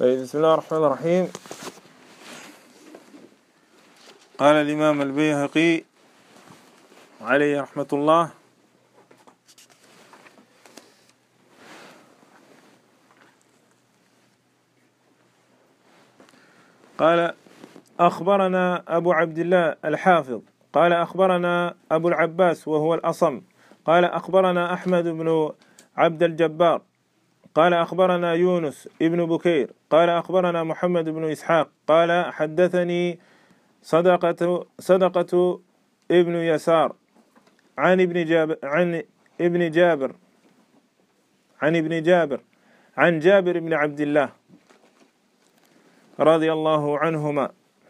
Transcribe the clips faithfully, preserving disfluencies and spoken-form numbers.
بسم الله الرحمن الرحيم. قال الإمام البيهقي عليه رحمة الله: قال أخبرنا أبو عبد الله الحافظ قال أخبرنا أبو العباس وهو الأصم قال أخبرنا أحمد بن عبد الجبار قال أخبرنا يونس ابن بكير قال أخبرنا محمد بن إسحاق قال حدثني صدقة صدقة ابن يسار عن ابن جابر عن ابن جابر عن ابن جابر عن جابر بن عبد الله رضي الله عنهما.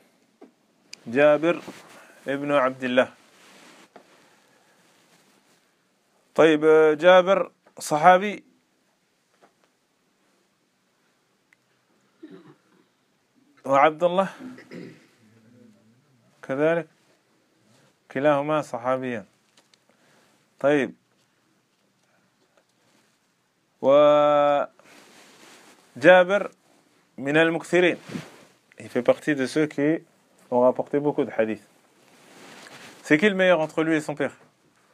جابر ابن عبد الله. طيب، جابر صحابي وعبد الله كذلك، كلاهما صحابيا. طيب، وجابر من المكثرين، il fait partie de ceux qui ont rapporté beaucoup de hadiths. C'est qui le meilleur entre lui et son père?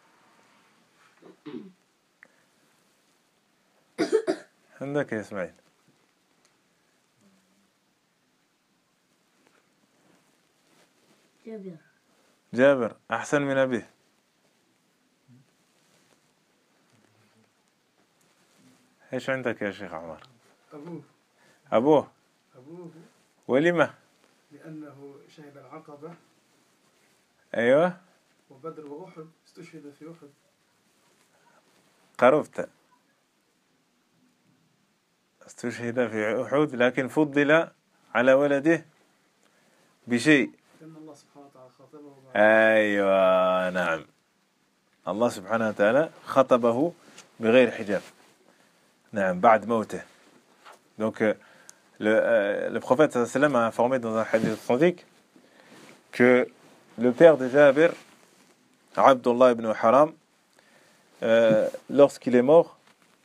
عندك يا إسماعيل. جابر. جابر أحسن من أبيه. إيش عندك يا شيخ عمر؟ أبوه. أبوه. أبوه. ولما؟ لأنه شهد العقبة. أيوة. وبدر وأحد، استشهد في أحد. قربت. استشهد في أحد، لكن فضل على ولده بشيء. لأن الله سبحانه وتعالى خاطبه. أيوة نعم، الله سبحانه وتعالى خطبه بغير حجاب. نعم، بعد موته. Donc le, euh, le prophète sallallahu alayhi wa sallam a informé dans un hadith authentique que le père de Jabir, Abdullah ibn Haram, euh, lorsqu'il est mort,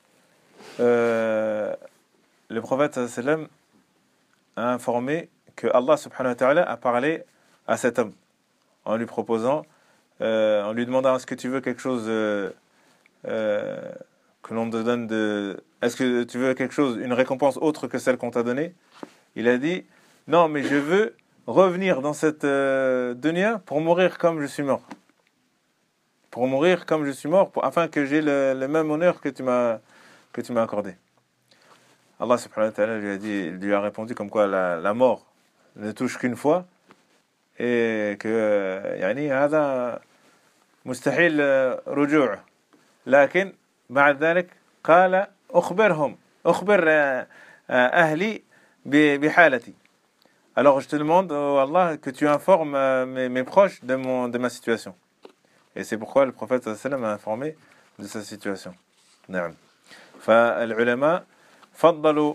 euh, le prophète sallallahu alayhi wa sallam a informé que Allah subhanahu wa ta'ala a parlé à cet homme en lui proposant, euh, en lui demandant: est-ce que tu veux quelque chose euh, euh, que l'on te donne de... Est-ce que tu veux quelque chose, une récompense autre que celle qu'on t'a donnée? Il a dit: non, mais je veux revenir dans cette euh, dunya pour mourir comme je suis mort. Pour mourir comme je suis mort, pour, afin que j'ai le, le même honneur que tu m'as que tu m'as accordé. Allah subhanahu wa ta'ala lui a dit, lui a répondu comme quoi la, la mort ne touche qu'une fois, et que يعني هذا مستحيل رجوع. لكن بعد ذلك قال: أخبرهم أخبر أهلي بحالتي. Alors je te demande, oh Allah, que tu informes mes, mes proches de, mon, de ma situation. Et c'est pourquoi le prophète sallallahu alayhi wa sallam a informé de sa situation. نعم. فالعلماء فضلوا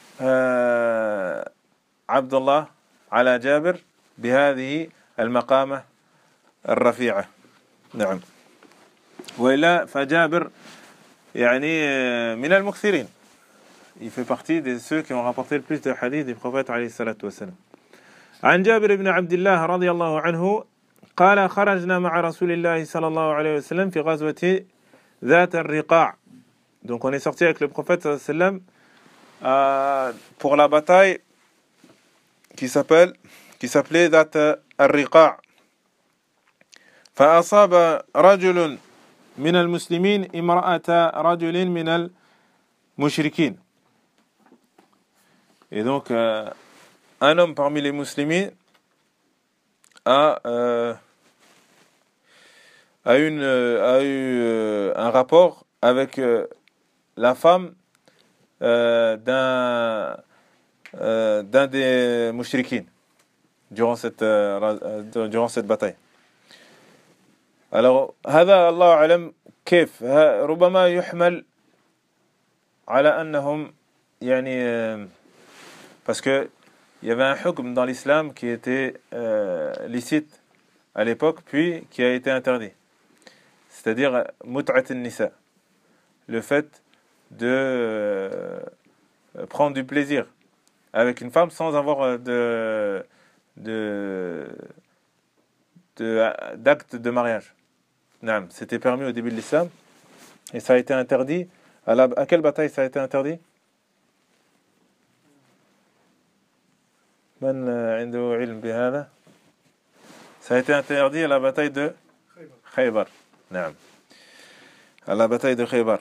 عبد الله على جابر بهذه المقامة الرفيعة. نعم. وإلا فجابر يعني من المكثرين. Il fait partie de ceux qui ont rapporté le plus de hadiths du prophète عليه الصلاة والسلام. عن جابر بن عبد الله رضي الله عنه قال: خرجنا مع رسول الله صلى الله عليه وسلم في غزوة ذات الرقاع. Donc on est sorti avec le prophète صلى الله عليه وسلم euh, pour la bataille qui s'appelle qui s'appelait ذات الرقاع. فأصاب رجل من المسلمين امرأة رجل من المشركين. Et donc euh, un homme parmi les musulmans a euh, a, une, a eu euh, un rapport avec euh, la femme euh, d'un euh, d'un des mushrikines durant cette euh, durant cette bataille. Alors هذا الله أعلم كيف ربما يحمل على أنهم يعني parce que il y avait un hukm dans l'islam qui était euh, licite à l'époque puis qui a été interdit, c'est-à-dire mut'at an-nisa, le fait de euh, prendre du plaisir avec une femme sans avoir de, de, de, d'acte de mariage. Non, c'était permis au début de l'islam et ça a été interdit. À, la, à quelle bataille ça a été interdit? من عنده علم بهذا؟ Ça a été interdit à la bataille de Khaybar. نعم. À la bataille de Khaybar.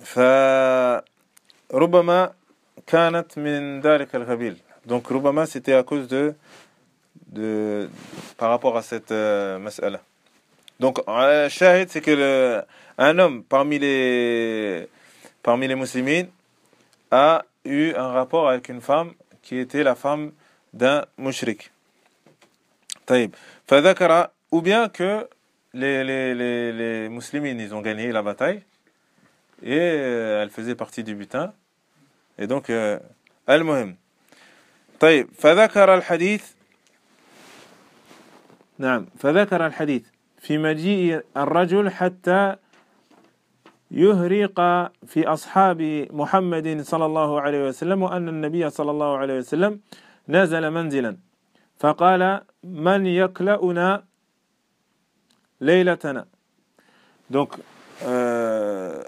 فربما كانت من ذلك القبيل. Donc ربما c'était à cause de de par rapport à cette euh, mas'ala. Donc euh, shahid c'est que le, un homme parmi les parmi les musulmans a eu un rapport avec une femme qui était la femme d'un mushrik. طيب. فذكر ou bien que les les les les musulmans ils ont gagné la bataille et euh, elle faisait partie du butin et donc euh, المهم. طيب. فذكر الحديث نعم فذكر الحديث في مجيء الرجل حتى يهرق في أصحاب محمد صلى الله عليه وسلم وأن النبي صلى الله عليه وسلم نزل منزلا فقال من يكلأنا ليلتنا. Donc euh,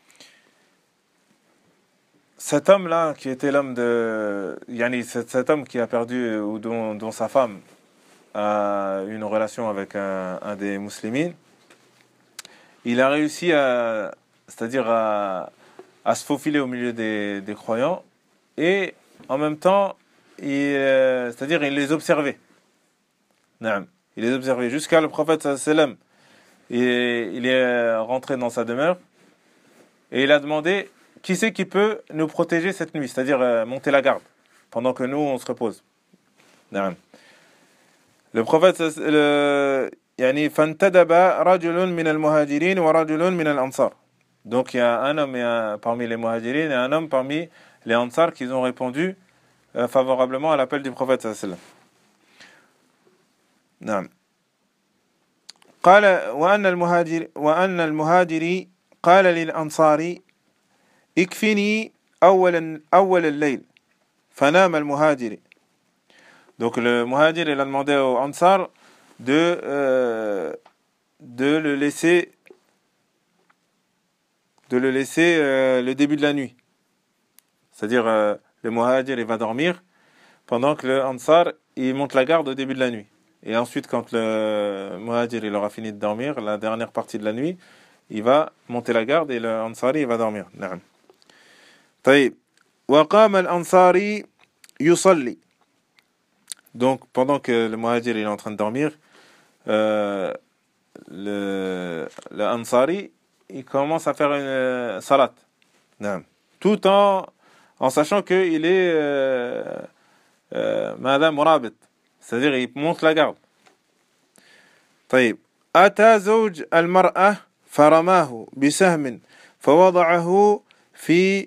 cet homme-là qui était l'homme de yani cet, cet homme qui a perdu ou dont, dont sa femme a une relation avec un, un des musulmans, il a réussi à c'est-à-dire à, à se faufiler au milieu des, des croyants et en même temps il, euh, c'est-à-dire il les observait. Non, il les observait jusqu'à le prophète sallam. Il, il est rentré dans sa demeure et il a demandé qui c'est qui peut nous protéger cette nuit, c'est-à-dire euh, monter la garde pendant que nous on se repose. Non. Le prophète le يعني فانتدب رجل من المهاجرين ورجل من الأنصار. Donc il y a un homme et un, parmi les muhajirin et un homme parmi les ansar qui ont répondu euh, favorablement à l'appel du prophète sallallahu alayhi wa sallam. نعم. قال وأن المهاجر وأن المهاجري قال للأنصاري اكفني أول أول الليل فنام المهاجري. Donc le muhajir il a demandé au ansar de euh, de le laisser de le laisser euh, le début de la nuit. C'est-à-dire euh, le muhajir il va dormir pendant que le ansar il monte la garde au début de la nuit. Et ensuite quand le muhajir il aura fini de dormir la dernière partie de la nuit, il va monter la garde et le ansari il va dormir. نعم. طيب. وقام الأنصاري يصلي. Donc pendant que le muhajir il est en train de dormir, euh, le le ansari il commence à faire une euh, salat. Non. Tout en en sachant que il est euh, euh, madame murabit, c'est-à-dire il monte la garde. طيب. أتى زوج المرأة فرماه بسهم فوضعه في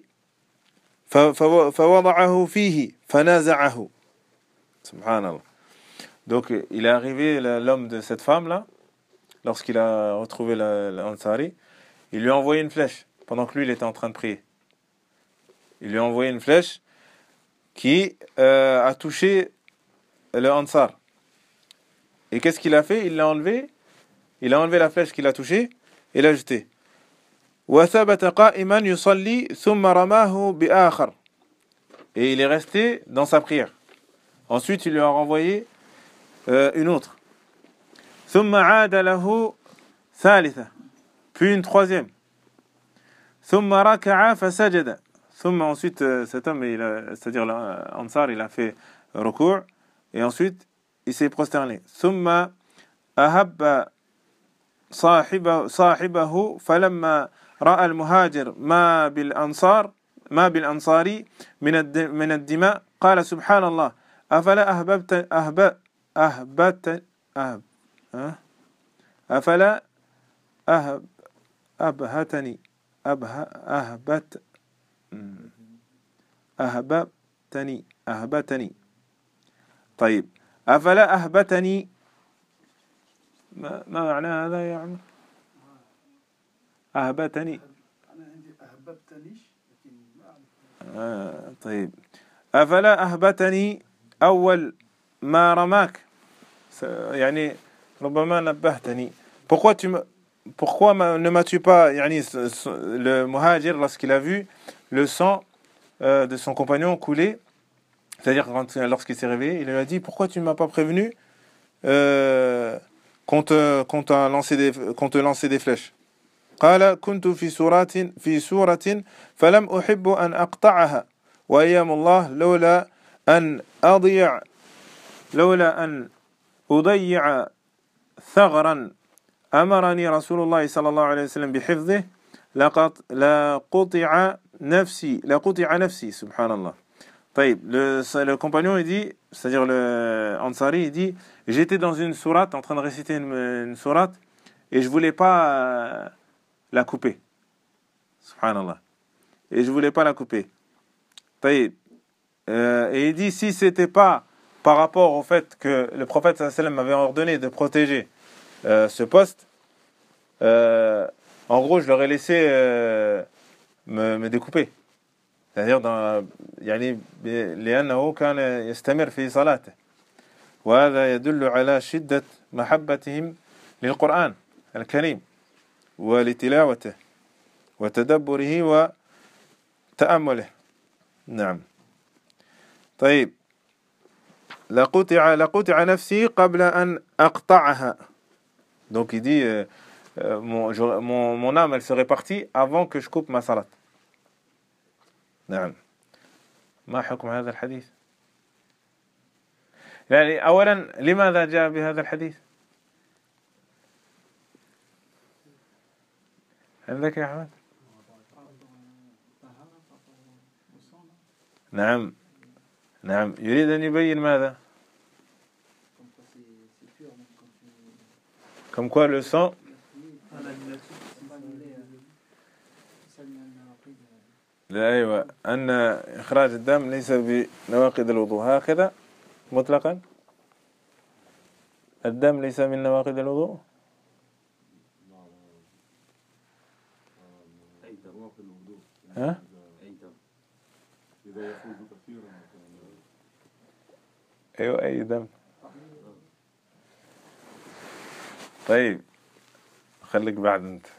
فوضعه فيه فنازعه. Subhanallah. Donc il est arrivé l'homme de cette femme là lorsqu'il a retrouvé l'Ansari, il lui a envoyé une flèche pendant que lui il était en train de prier. Il lui a envoyé une flèche qui euh, a touché le Ansar. Et qu'est-ce qu'il a fait? Il l'a enlevé. Il a enlevé la flèche qu'il a touchée et l'a jetée. وثبت قائما يصلي ثم رماه بآخر. Et il est resté dans sa prière. Ensuite, il lui a renvoyé euh, une autre. ثم عاد له ثالثة. Puis une troisième. ثم ركع فسجد. ثم ensuite euh, cet homme, il a, c'est-à-dire l'Ansar, il a fait ruku' et ensuite il s'est prosterné. ثم أهب صاحبه صاحبه فلما رأى المهاجر ما بالأنصار ما بالأنصاري من من الدماء قال سبحان الله أفلا أهببت أهب أهبت أهب أفلا أهب أبهتني أبه أهبت أهبتني أهبتني. طيب. أفلا أهبتني ما ما معنى هذا يا عمر؟ أهبتني. أنا عندي أهببتنيش لكن ما أعرف. آه طيب. أفلا أهبتني أول ما رماك يعني ربما نبهتني. Pourquoi tu me pourquoi ne m'as-tu pas يعني le muhajir lorsqu'il a vu le sang euh, de son compagnon couler, c'est-à-dire quand, lorsqu'il s'est réveillé, il lui a dit pourquoi tu ne m'as pas prévenu euh, qu'on te qu'on t'a lancé des qu'on te lançait des flèches. قال كنت في سورة في سورة فلم أحب أن أقطعها وأيام الله لولا أن أضيع لولا أن أضيع ثغرا أمرني رسول الله صلى الله عليه وسلم بحفظه لقط لقطع نفسي لقطع نفسي سبحان الله. طيب, le, le compagnon il dit, c'est-à-dire le Ansari il dit, j'étais dans une sourate en train de réciter une, une sourate et je voulais pas euh, la couper. Subhanallah. Et je voulais pas la couper. طيب, euh, et il dit si c'était pas par rapport au fait que le prophète sallallahu alayhi wa sallam m'avait ordonné de protéger euh, ce poste, euh, en gros je leur ai laissé euh, me, me découper. C'est-à-dire dans يعني لأنه كان يستمر في صلاته وهذا يدل على شدة محبتهم للقرآن الكريم ولتلاوته وتدبره وتأمله. نعم. طيب, لقطع لقطع نفسي قبل أن أقطعها. Donc il dit euh, mon, mon, mon âme elle serait partie avant que je coupe ma salat. نعم. ما حكم هذا الحديث؟ يعني أولا لماذا جاء بهذا الحديث؟ عندك يا أحمد؟ نعم نعم يريد أن يبين ماذا؟ Comme quoi le sang لا أيوة أن إخراج الدم ليس بنواقض الوضوء هكذا مطلقا. الدم ليس من نواقض الوضوء. ها؟ أيوة أي دم. طيب خليك بعد أنت.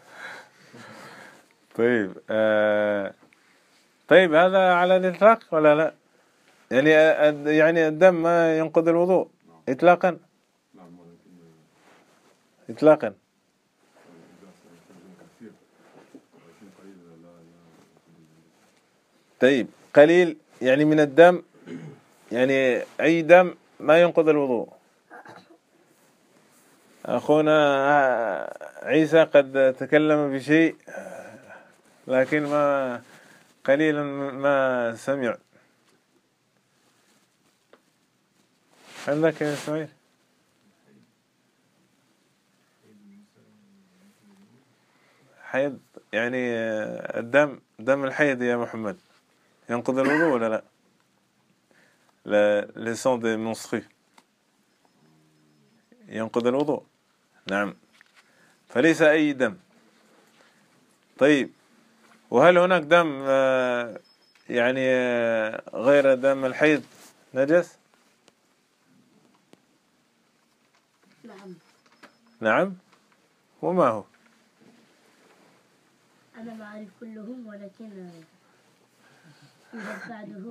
طيب آه طيب هذا على الإطلاق ولا لا؟ يعني يعني الدم ما ينقض الوضوء إطلاقا إطلاقا. طيب قليل يعني من الدم يعني أي دم ما ينقض الوضوء. أخونا عيسى قد تكلم بشيء لكن ما قليلا ما سمع. عندك يا إسماعيل؟ حيض يعني الدم دم الحيض يا محمد ينقض الوضوء ولا لا؟ لا le sang des menstrues ينقض الوضوء. نعم. فليس أي دم. طيب, وهل هناك دم يعني غير دم الحيض نجس؟ نعم. نعم. وما هو؟ أنا ما أعرف كلهم ولكن يوجد بعده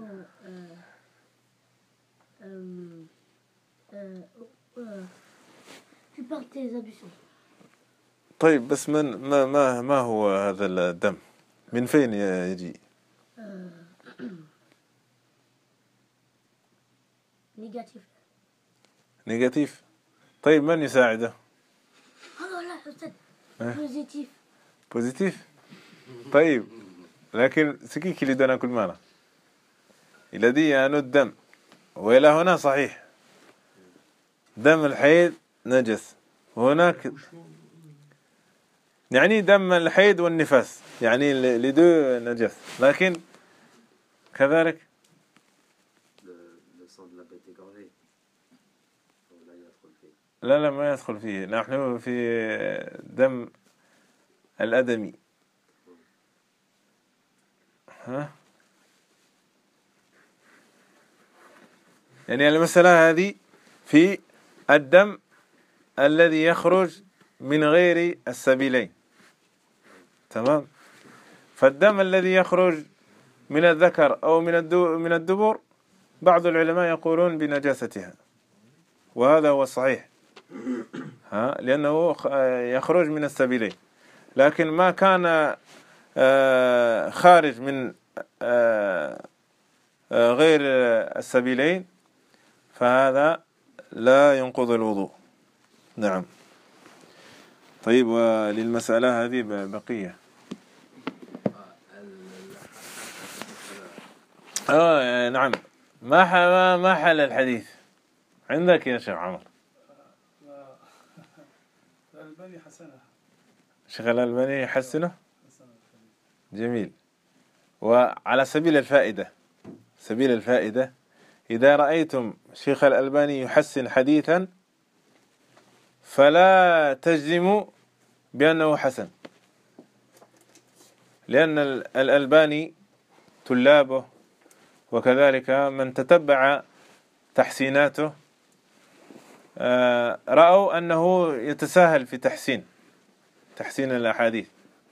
في بعض التزابيسون. طيب بس من ما ما ما هو هذا الدم؟ من فين يجي؟ نيجاتيف. نيجاتيف. طيب من يساعده؟ هذا لا أستاذ. بوزيتيف. بوزيتيف. طيب لكن سكي qui lui donne un coup de main là. Il a dit il y a un autre dam. وإلى هنا صحيح دم الحيض نجس وهناك يعني دم الحيض والنفاس يعني les deux نجس لكن كذلك لا لا ما يدخل فيه. نحن في دم الأدمي. ها يعني المسألة هذه في الدم الذي يخرج من غير السبيلين. تمام. فالدم الذي يخرج من الذكر أو من من الدبر بعض العلماء يقولون بنجاستها، وهذا هو الصحيح، ها، لأنه يخرج من السبيلين. لكن ما كان خارج من غير السبيلين فهذا لا ينقض الوضوء. نعم. طيب، وللمسألة هذه بقية. آه نعم. ما ما حل الحديث عندك يا شيخ عمر؟ الألباني حسنه. شيخ الألباني يحسنه. جميل. وعلى سبيل الفائدة، سبيل الفائدة، إذا رأيتم شيخ الألباني يحسن حديثا فلا تجزموا بأنه حسن، لأن الألباني طلابه وكذلك من تتبع تحسيناته رأوا أنه يتساهل في تحسين تحسين الأحاديث.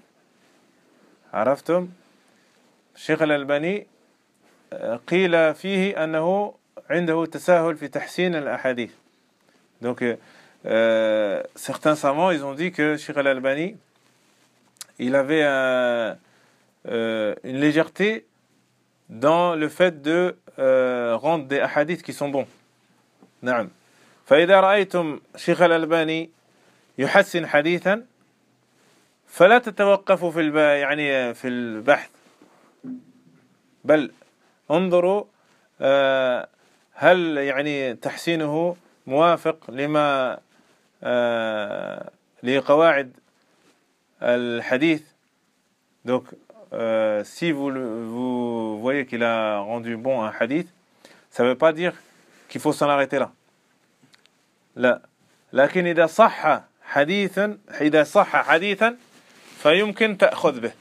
عرفتم؟ الشيخ الألباني قيل فيه أنه عنده تساهل في تحسين الأحاديث. Donc euh, certains savants ils ont dit que Cheikh Al-Albani il avait un, euh, une légèreté dans le fait de euh, rendre des hadiths qui sont bons. نعم. فإذا رأيتم شيخ الألباني يحسن حديثا فلا تتوقفوا في الب... يعني في البحث، بل انظروا آه هل يعني تحسينه موافق لما آه لقواعد الحديث. Donc euh, si vous, vous voyez qu'il a rendu bon un hadith, ça ne veut pas dire qu'il faut s'en arrêter là. لا، لكن إذا صح حديثا إذا صح حديثا فيمكن تأخذ به،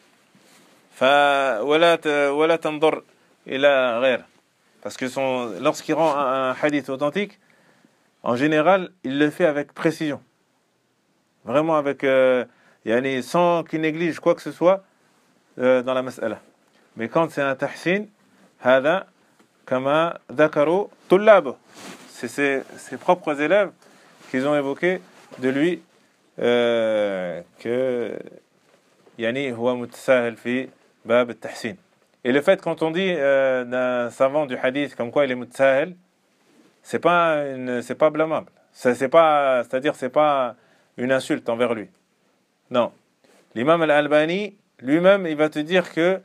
فولا ولا تنظر إلى غيره. Parce que son, lorsqu'il rend un, un hadith authentique, en général, il le fait avec précision. Vraiment avec, euh, yani, sans qu'il néglige quoi que ce soit euh, dans la mas'ala. Mais quand c'est un tahsin, هذا كما ذكروا طلابه. C'est ses, ses propres élèves qui ont évoqué de lui euh, que yani huwa mutasahil fi bab al-tahsin. Et le fait quand on dit euh, d'un savant du hadith comme quoi il est mutasahil, c'est pas une, c'est pas blâmable. C'est, c'est pas, c'est-à-dire c'est pas une insulte envers lui. Non. L'imam al-Albani lui-même il va te dire que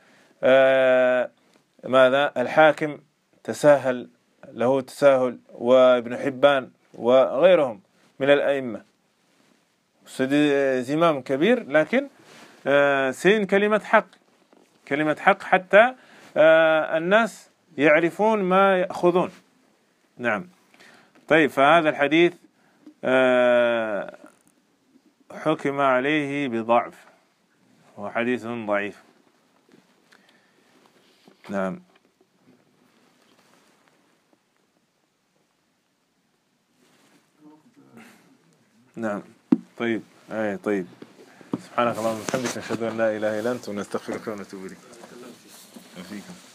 ماذا الحاكم تساهل له تساهل وابن حبان وغيرهم من الأئمة. C'est des imams كبير لكن c'est une كلمة حق، كلمة حق حتى الناس يعرفون ما يأخذون. نعم. طيب، فهذا الحديث حكم عليه بضعف، هو حديث ضعيف. نعم. نعم. طيب. اي طيب. سبحانك اللهم وبحمدك نشهد ان لا اله الا انت ونستغفرك ونتوب اليك.